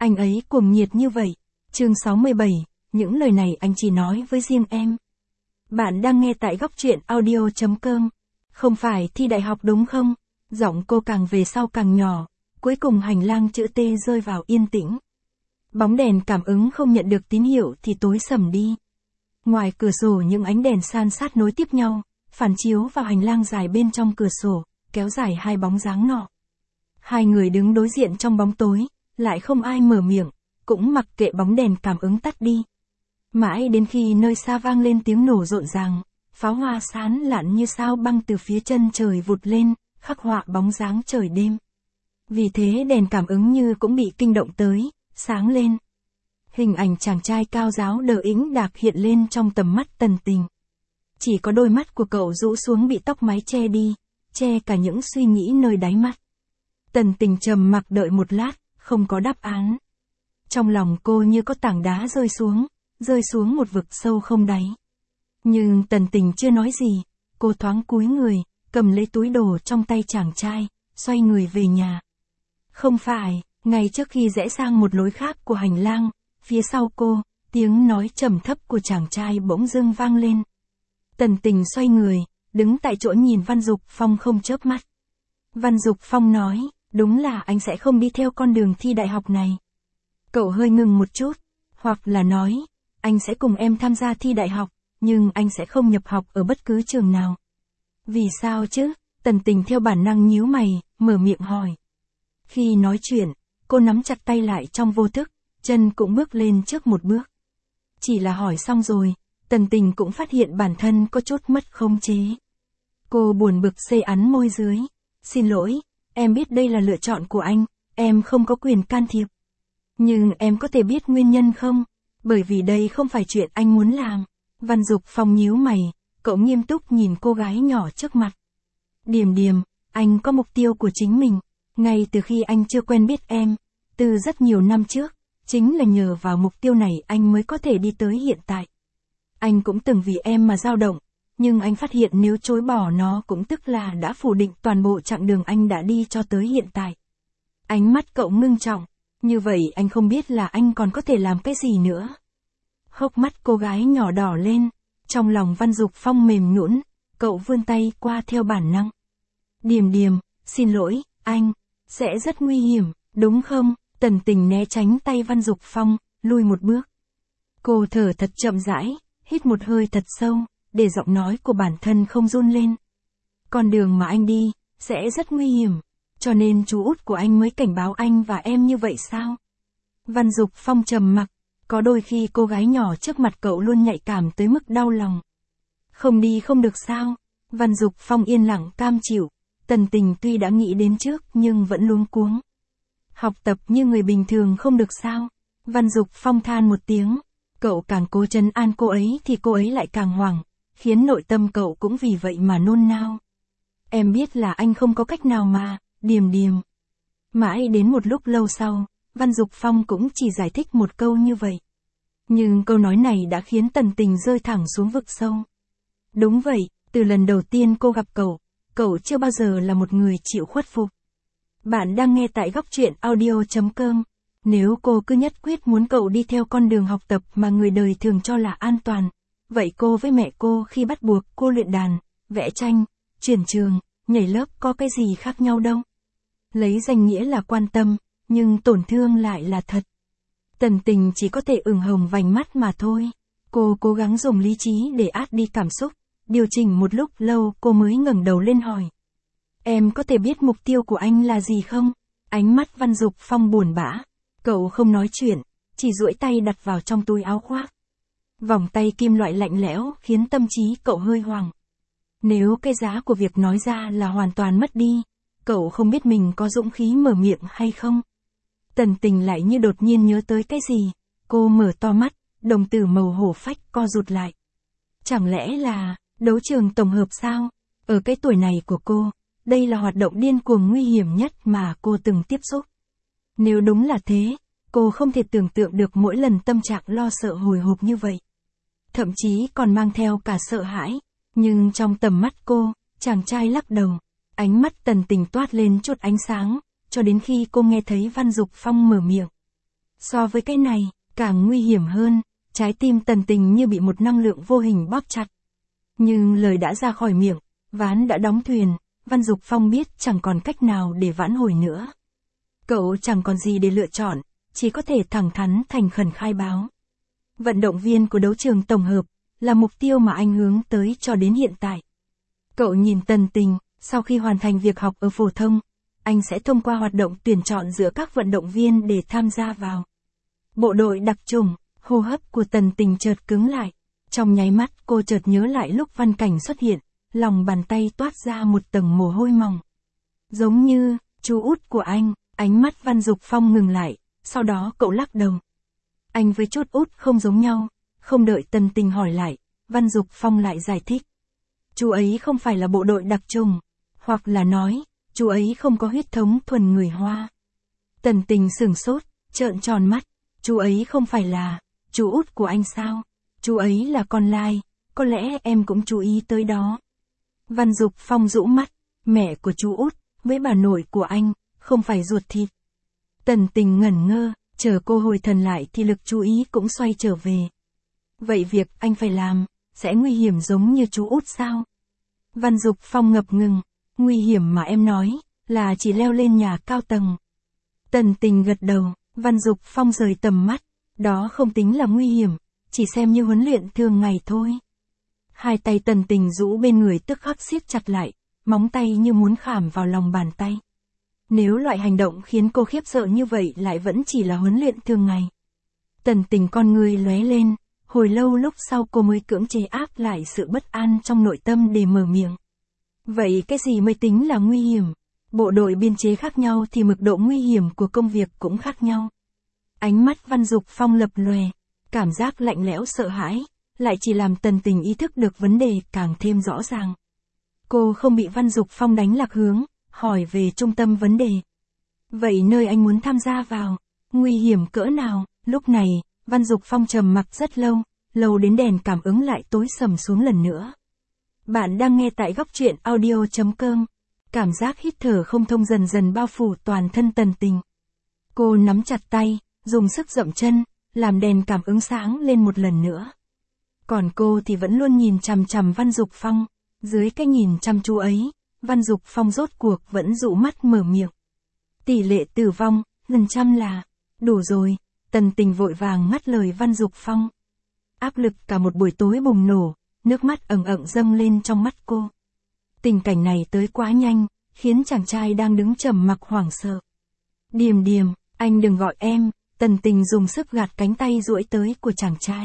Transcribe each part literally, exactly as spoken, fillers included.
Anh ấy cuồng nhiệt như vậy. Chương sáu mươi bảy, những lời này anh chỉ nói với riêng em. Bạn đang nghe tại góc truyện audio chấm com. Không phải thi đại học đúng không? Giọng cô càng về sau càng nhỏ, cuối cùng hành lang chữ T rơi vào yên tĩnh. Bóng đèn cảm ứng không nhận được tín hiệu thì tối sầm đi. Ngoài cửa sổ những ánh đèn san sát nối tiếp nhau, phản chiếu vào hành lang dài bên trong cửa sổ, kéo dài hai bóng dáng nọ. Hai người đứng đối diện trong bóng tối, lại không ai mở miệng, cũng mặc kệ bóng đèn cảm ứng tắt đi. Mãi đến khi nơi xa vang lên tiếng nổ rộn ràng, pháo hoa sán lạn như sao băng từ phía chân trời vụt lên, khắc họa bóng dáng trời đêm. Vì thế đèn cảm ứng như cũng bị kinh động tới, sáng lên. Hình ảnh chàng trai cao ráo đờ ĩnh đạc hiện lên trong tầm mắt Tần Tình. Chỉ có đôi mắt của cậu rũ xuống bị tóc mái che đi, che cả những suy nghĩ nơi đáy mắt. Tần Tình trầm mặc đợi một lát, không có đáp án. Trong lòng cô như có tảng đá rơi xuống, rơi xuống một vực sâu không đáy. Nhưng Tần Tình chưa nói gì, cô thoáng cúi người, cầm lấy túi đồ trong tay chàng trai, xoay người về nhà. Không phải, ngay trước khi rẽ sang một lối khác của hành lang, phía sau cô, tiếng nói trầm thấp của chàng trai bỗng dưng vang lên. Tần Tình xoay người, đứng tại chỗ nhìn Văn Dục Phong không chớp mắt. Văn Dục Phong nói, đúng là anh sẽ không đi theo con đường thi đại học này. Cậu hơi ngừng một chút, hoặc là nói, anh sẽ cùng em tham gia thi đại học, nhưng anh sẽ không nhập học ở bất cứ trường nào. Vì sao chứ? Tần Tình theo bản năng nhíu mày, mở miệng hỏi. Khi nói chuyện, cô nắm chặt tay lại trong vô thức, chân cũng bước lên trước một bước. Chỉ là hỏi xong rồi, Tần Tình cũng phát hiện bản thân có chút mất khống chế. Cô buồn bực xê ắn môi dưới. Xin lỗi, em biết đây là lựa chọn của anh, em không có quyền can thiệp. Nhưng em có thể biết nguyên nhân không? Bởi vì đây không phải chuyện anh muốn làm. Văn Dục Phong nhíu mày, cậu nghiêm túc nhìn cô gái nhỏ trước mặt. Điềm Điềm, anh có mục tiêu của chính mình. Ngay từ khi anh chưa quen biết em, từ rất nhiều năm trước, chính là nhờ vào mục tiêu này anh mới có thể đi tới hiện tại. Anh cũng từng vì em mà dao động, nhưng anh phát hiện nếu chối bỏ nó cũng tức là đã phủ định toàn bộ chặng đường anh đã đi cho tới hiện tại. Ánh mắt cậu ngưng trọng, như vậy anh không biết là anh còn có thể làm cái gì nữa. Hốc mắt cô gái nhỏ đỏ lên, trong lòng Văn Dục Phong mềm nhũn, cậu vươn tay qua theo bản năng. Điềm Điềm, xin lỗi, anh, sẽ rất nguy hiểm, đúng không? Tần Tình né tránh tay Văn Dục Phong, lui một bước. Cô thở thật chậm rãi, hít một hơi thật sâu, để giọng nói của bản thân không run lên. Con đường mà anh đi, sẽ rất nguy hiểm, cho nên chú út của anh mới cảnh báo anh và em như vậy sao? Văn Dục Phong trầm mặc, có đôi khi cô gái nhỏ trước mặt cậu luôn nhạy cảm tới mức đau lòng. Không đi không được sao? Văn Dục Phong yên lặng cam chịu, Tần Tình tuy đã nghĩ đến trước nhưng vẫn luống cuống. Học tập như người bình thường không được sao? Văn Dục Phong than một tiếng, cậu càng cố trấn an cô ấy thì cô ấy lại càng hoảng, khiến nội tâm cậu cũng vì vậy mà nôn nao. Em biết là anh không có cách nào mà, Điềm Điềm. Mãi đến một lúc lâu sau, Văn Dục Phong cũng chỉ giải thích một câu như vậy. Nhưng câu nói này đã khiến Tần Tình rơi thẳng xuống vực sâu. Đúng vậy, từ lần đầu tiên cô gặp cậu, cậu chưa bao giờ là một người chịu khuất phục. Bạn đang nghe tại góc truyện audio chấm com. Nếu cô cứ nhất quyết muốn cậu đi theo con đường học tập mà người đời thường cho là an toàn, vậy cô với mẹ cô khi bắt buộc cô luyện đàn, vẽ tranh, chuyển trường, nhảy lớp có cái gì khác nhau đâu. Lấy danh nghĩa là quan tâm, nhưng tổn thương lại là thật. Tần Tình chỉ có thể ửng hồng vành mắt mà thôi. Cô cố gắng dùng lý trí để át đi cảm xúc, điều chỉnh một lúc lâu cô mới ngẩng đầu lên hỏi. Em có thể biết mục tiêu của anh là gì không? Ánh mắt Văn Dục Phong buồn bã. Cậu không nói chuyện, chỉ duỗi tay đặt vào trong túi áo khoác. Vòng tay kim loại lạnh lẽo khiến tâm trí cậu hơi hoảng. Nếu cái giá của việc nói ra là hoàn toàn mất đi, cậu không biết mình có dũng khí mở miệng hay không. Tần Tình lại như đột nhiên nhớ tới cái gì, cô mở to mắt, đồng tử màu hổ phách co rụt lại. Chẳng lẽ là đấu trường tổng hợp sao? Ở cái tuổi này của cô, đây là hoạt động điên cuồng nguy hiểm nhất mà cô từng tiếp xúc. Nếu đúng là thế, cô không thể tưởng tượng được mỗi lần tâm trạng lo sợ hồi hộp như vậy. Thậm chí còn mang theo cả sợ hãi, nhưng trong tầm mắt cô, chàng trai lắc đầu, ánh mắt Tần Tình toát lên chút ánh sáng, cho đến khi cô nghe thấy Văn Dục Phong mở miệng. So với cái này, càng nguy hiểm hơn, trái tim Tần Tình như bị một năng lượng vô hình bóp chặt. Nhưng lời đã ra khỏi miệng, ván đã đóng thuyền, Văn Dục Phong biết chẳng còn cách nào để vãn hồi nữa. Cậu chẳng còn gì để lựa chọn, chỉ có thể thẳng thắn thành khẩn khai báo. Vận động viên của đấu trường tổng hợp, là mục tiêu mà anh hướng tới cho đến hiện tại. Cậu nhìn Tần Tình, sau khi hoàn thành việc học ở phổ thông, anh sẽ thông qua hoạt động tuyển chọn giữa các vận động viên để tham gia vào bộ đội đặc chủng. Hô hấp của Tần Tình chợt cứng lại. Trong nháy mắt cô chợt nhớ lại lúc Văn Cảnh xuất hiện, lòng bàn tay toát ra một tầng mồ hôi mỏng. Giống như, chú út của anh, ánh mắt Văn Dục Phong ngừng lại, sau đó cậu lắc đầu. Anh với chút út không giống nhau, không đợi Tần Tình hỏi lại, Văn Dục Phong lại giải thích. Chú ấy không phải là bộ đội đặc chủng, hoặc là nói, chú ấy không có huyết thống thuần người Hoa. Tần Tình sửng sốt, trợn tròn mắt, chú ấy không phải là chú út của anh sao? Chú ấy là con lai, có lẽ em cũng chú ý tới đó. Văn Dục Phong rũ mắt, mẹ của chú út, với bà nội của anh, không phải ruột thịt. Tần Tình ngẩn ngơ, chờ cô hồi thần lại thì lực chú ý cũng xoay trở về. Vậy việc anh phải làm, sẽ nguy hiểm giống như chú út sao? Văn Dục Phong ngập ngừng, nguy hiểm mà em nói, là chỉ leo lên nhà cao tầng. Tần Tình gật đầu, Văn Dục Phong rời tầm mắt, đó không tính là nguy hiểm, chỉ xem như huấn luyện thường ngày thôi. Hai tay Tần Tình rũ bên người tức khắc siết chặt lại, móng tay như muốn khảm vào lòng bàn tay. Nếu loại hành động khiến cô khiếp sợ như vậy lại vẫn chỉ là huấn luyện thường ngày. Tần Tình con người lóe lên, hồi lâu lúc sau cô mới cưỡng chế áp lại sự bất an trong nội tâm để mở miệng. Vậy cái gì mới tính là nguy hiểm? Bộ đội biên chế khác nhau thì mực độ nguy hiểm của công việc cũng khác nhau. Ánh mắt Văn Dục Phong lập lòe, cảm giác lạnh lẽo sợ hãi, lại chỉ làm Tần Tình ý thức được vấn đề càng thêm rõ ràng. Cô không bị Văn Dục Phong đánh lạc hướng, hỏi về trung tâm vấn đề. Vậy nơi anh muốn tham gia vào, nguy hiểm cỡ nào? Lúc này, Văn Dục Phong trầm mặc rất lâu, lâu đến đèn cảm ứng lại tối sầm xuống lần nữa. Bạn đang nghe tại góc truyện audio chấm com. Cảm giác hít thở không thông dần dần bao phủ toàn thân Tần Tình. Cô nắm chặt tay, dùng sức dậm chân, làm đèn cảm ứng sáng lên một lần nữa. Còn cô thì vẫn luôn nhìn chằm chằm Văn Dục Phong. Dưới cái nhìn chăm chú ấy, Văn Dục Phong rốt cuộc vẫn dụ mắt mở miệng. Tỷ lệ tử vong, phần trăm là, đủ rồi. Tần Tình vội vàng ngắt lời Văn Dục Phong. Áp lực cả một buổi tối bùng nổ, nước mắt ẩn ẩn dâng lên trong mắt cô. Tình cảnh này tới quá nhanh, khiến chàng trai đang đứng trầm mặc hoảng sợ. Điềm Điềm, anh đừng gọi em. Tần Tình dùng sức gạt cánh tay duỗi tới của chàng trai.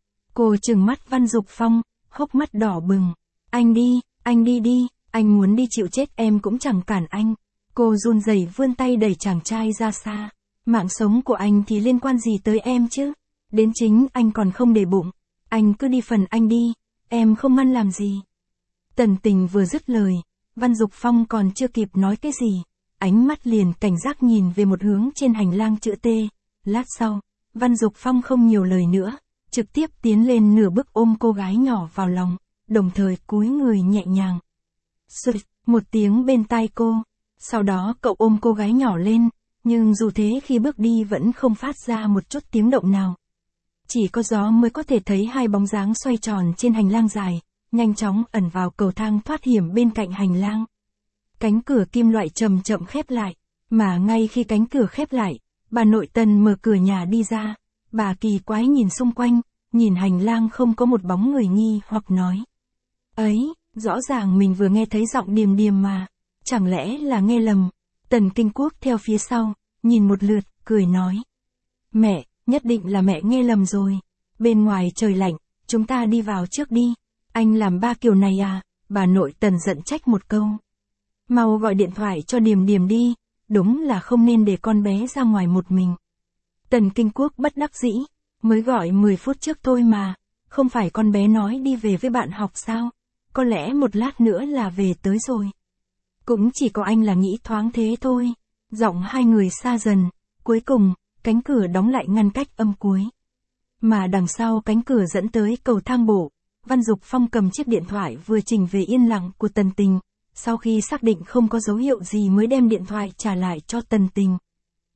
Cô trừng mắt Văn Dục Phong, hốc mắt đỏ bừng. Anh đi, anh đi đi, anh muốn đi chịu chết em cũng chẳng cản anh. Cô run rẩy vươn tay đẩy chàng trai ra xa. Mạng sống của anh thì liên quan gì tới em chứ? Đến chính anh còn không để bụng. Anh cứ đi phần anh đi, em không ngăn làm gì. Tần Tình vừa dứt lời, Văn Dục Phong còn chưa kịp nói cái gì. Ánh mắt liền cảnh giác nhìn về một hướng trên hành lang chữ T. Lát sau, Văn Dục Phong không nhiều lời nữa, trực tiếp tiến lên nửa bước ôm cô gái nhỏ vào lòng, đồng thời cúi người nhẹ nhàng. Sụt, một tiếng bên tai cô. Sau đó cậu ôm cô gái nhỏ lên, nhưng dù thế khi bước đi vẫn không phát ra một chút tiếng động nào. Chỉ có gió mới có thể thấy hai bóng dáng xoay tròn trên hành lang dài, nhanh chóng ẩn vào cầu thang thoát hiểm bên cạnh hành lang. Cánh cửa kim loại chậm chậm khép lại, mà ngay khi cánh cửa khép lại, bà nội Tần mở cửa nhà đi ra. Bà kỳ quái nhìn xung quanh, nhìn hành lang không có một bóng người nghi hoặc nói. Ấy, rõ ràng mình vừa nghe thấy giọng Điềm Điềm mà, chẳng lẽ là nghe lầm? Tần Kinh Quốc theo phía sau, nhìn một lượt, cười nói. Mẹ, nhất định là mẹ nghe lầm rồi. Bên ngoài trời lạnh, chúng ta đi vào trước đi. Anh làm ba kiểu này à? Bà nội Tần giận trách một câu. Mau gọi điện thoại cho Điềm Điềm đi, đúng là không nên để con bé ra ngoài một mình. Tần Kinh Quốc bất đắc dĩ, mới gọi mười phút trước thôi mà, không phải con bé nói đi về với bạn học sao? Có lẽ một lát nữa là về tới rồi. Cũng chỉ có anh là nghĩ thoáng thế thôi. Giọng hai người xa dần, cuối cùng, cánh cửa đóng lại ngăn cách âm cuối. Mà đằng sau cánh cửa dẫn tới cầu thang bộ, Văn Dục Phong cầm chiếc điện thoại vừa chỉnh về yên lặng của Tần Tình, sau khi xác định không có dấu hiệu gì mới đem điện thoại trả lại cho Tần Tình.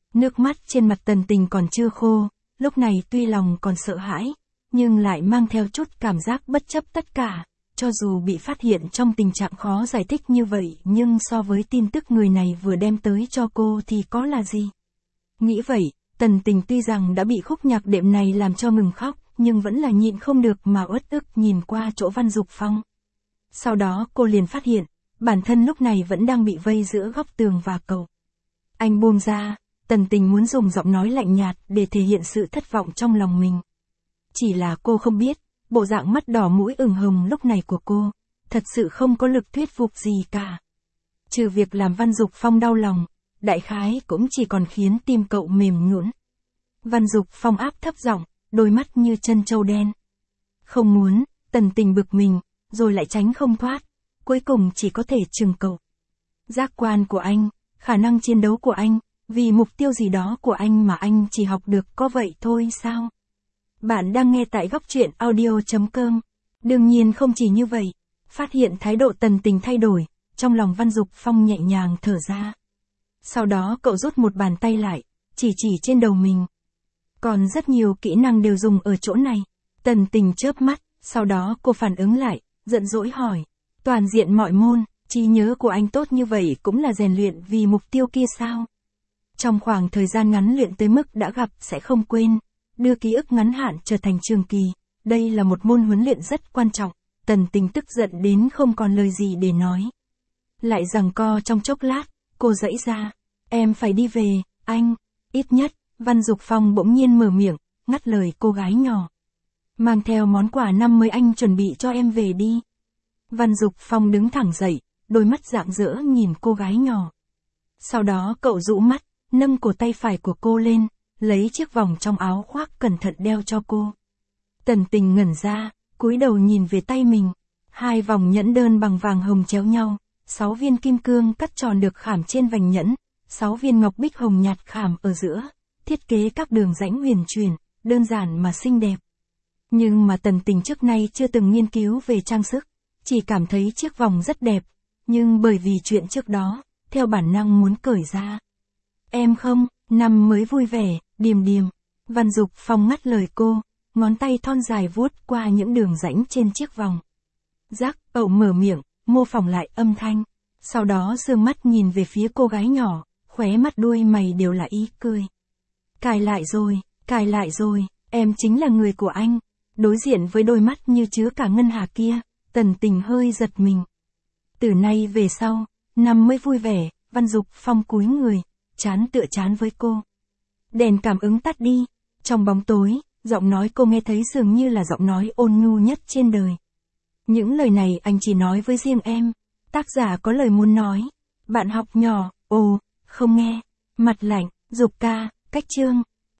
Nước mắt trên mặt Tần Tình còn chưa khô, lúc này tuy lòng còn sợ hãi, nhưng lại mang theo chút cảm giác bất chấp tất cả, cho dù bị phát hiện trong tình trạng khó giải thích như vậy nhưng so với tin tức người này vừa đem tới cho cô thì có là gì. Nghĩ vậy, Tần Tình tuy rằng đã bị khúc nhạc đệm này làm cho ngừng khóc, nhưng vẫn là nhịn không được mà uất ức nhìn qua chỗ Văn Dục Phong. Sau đó cô liền phát hiện, bản thân lúc này vẫn đang bị vây giữa góc tường và cầu. Anh buông ra, Tần Tình muốn dùng giọng nói lạnh nhạt để thể hiện sự thất vọng trong lòng mình. Chỉ là cô không biết, bộ dạng mắt đỏ mũi ửng hồng lúc này của cô, thật sự không có lực thuyết phục gì cả. Trừ việc làm Văn Dục Phong đau lòng, đại khái cũng chỉ còn khiến tim cậu mềm nhũn. Văn Dục Phong áp thấp giọng, đôi mắt như chân trâu đen. Không muốn, Tần Tình bực mình, rồi lại tránh không thoát, cuối cùng chỉ có thể chừng cậu. Giác quan của anh, khả năng chiến đấu của anh, vì mục tiêu gì đó của anh mà anh chỉ học được có vậy thôi sao? Bạn đang nghe tại góc truyện audio chấm com. Đương nhiên không chỉ như vậy, phát hiện thái độ Tần Tình thay đổi, trong lòng Văn Dục Phong nhẹ nhàng thở ra. Sau đó cậu rút một bàn tay lại, chỉ chỉ trên đầu mình. Còn rất nhiều kỹ năng đều dùng ở chỗ này. Tần Tình chớp mắt, sau đó cô phản ứng lại, giận dỗi hỏi. Toàn diện mọi môn, trí nhớ của anh tốt như vậy cũng là rèn luyện vì mục tiêu kia sao? Trong khoảng thời gian ngắn luyện tới mức đã gặp sẽ không quên, đưa ký ức ngắn hạn trở thành trường kỳ, đây là một môn huấn luyện rất quan trọng. Tần Tình tức giận đến không còn lời gì để nói. Lại giằng co trong chốc lát, cô giãy ra. Em phải đi về, anh, ít nhất, Văn Dục Phong bỗng nhiên mở miệng, ngắt lời cô gái nhỏ. Mang theo món quà năm mới anh chuẩn bị cho em về đi. Văn Dục Phong đứng thẳng dậy, đôi mắt rạng rỡ nhìn cô gái nhỏ. Sau đó cậu rũ mắt, nâng cổ tay phải của cô lên, lấy chiếc vòng trong áo khoác cẩn thận đeo cho cô. Tần Tình ngẩn ra, cúi đầu nhìn về tay mình. Hai vòng nhẫn đơn bằng vàng hồng chéo nhau, sáu viên kim cương cắt tròn được khảm trên vành nhẫn, sáu viên ngọc bích hồng nhạt khảm ở giữa, thiết kế các đường rãnh huyền chuyển, đơn giản mà xinh đẹp. Nhưng mà Tần Tình trước nay chưa từng nghiên cứu về trang sức, chỉ cảm thấy chiếc vòng rất đẹp, nhưng bởi vì chuyện trước đó, theo bản năng muốn cởi ra. Em không, năm mới vui vẻ, điềm điềm. Văn Dục Phong ngắt lời cô, ngón tay thon dài vuốt qua những đường rãnh trên chiếc vòng. Giác, cậu mở miệng, mô phỏng lại âm thanh. Sau đó sương mắt nhìn về phía cô gái nhỏ, khóe mắt đuôi mày đều là ý cười. Cài lại rồi, cài lại rồi, em chính là người của anh. Đối diện với đôi mắt như chứa cả ngân hà kia, Tần Tình hơi giật mình. Từ nay về sau, năm mới vui vẻ, Văn Dục Phong cúi người, chán tựa chán với cô. Đèn cảm ứng tắt đi, trong bóng tối, giọng nói cô nghe thấy dường như là giọng nói ôn nhu nhất trên đời. Những lời này anh chỉ nói với riêng em. Tác giả có lời muốn nói. Bạn học nhỏ, ồ, không nghe. Mặt lạnh, Dục ca, cách chương.